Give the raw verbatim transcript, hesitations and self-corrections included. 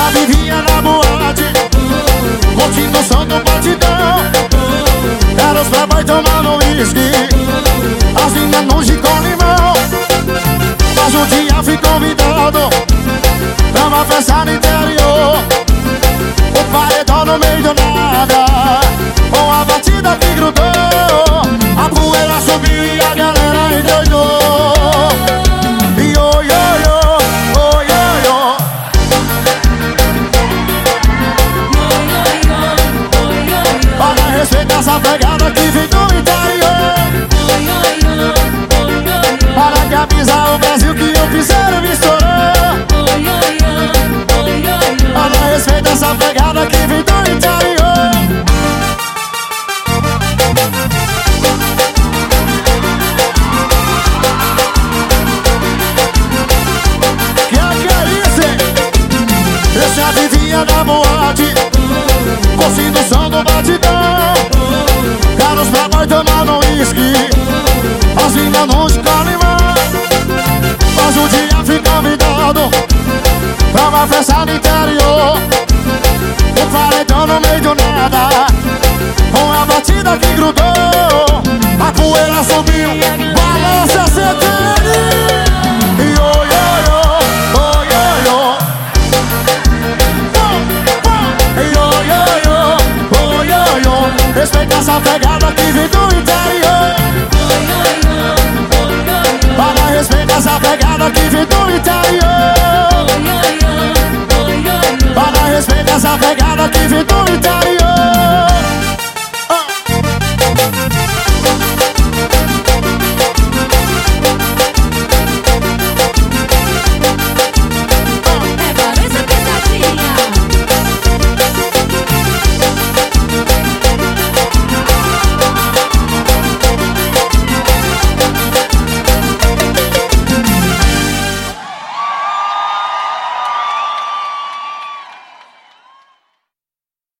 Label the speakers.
Speaker 1: já vivia na boate, curtindo o som do batidão. Era os playboy tomando uísque, as minas no gin com limão. Mas um dia fui convidado pra uma festa no interior. O paredão no meio do nada, com a batida que grudou. A poeira subiu e a galera endoidou. E oi, oi, oi, oi, oi, oi. Para respeitar essa pegada que vem do interior. Para que avisar o Brasil que o piseiro me estourou. Para respeitar essa pegada que vem do interior. Que é que é isso, hein? Eu já vivia na boate, curtindo o som do batidão. Cara, os playboy tomando uísque, as minas no limão. Mas um dia fui convidado pra uma festa no interior. O paredão no meio do nada, com a batida que grudou. A poeira subiu, balança C T N.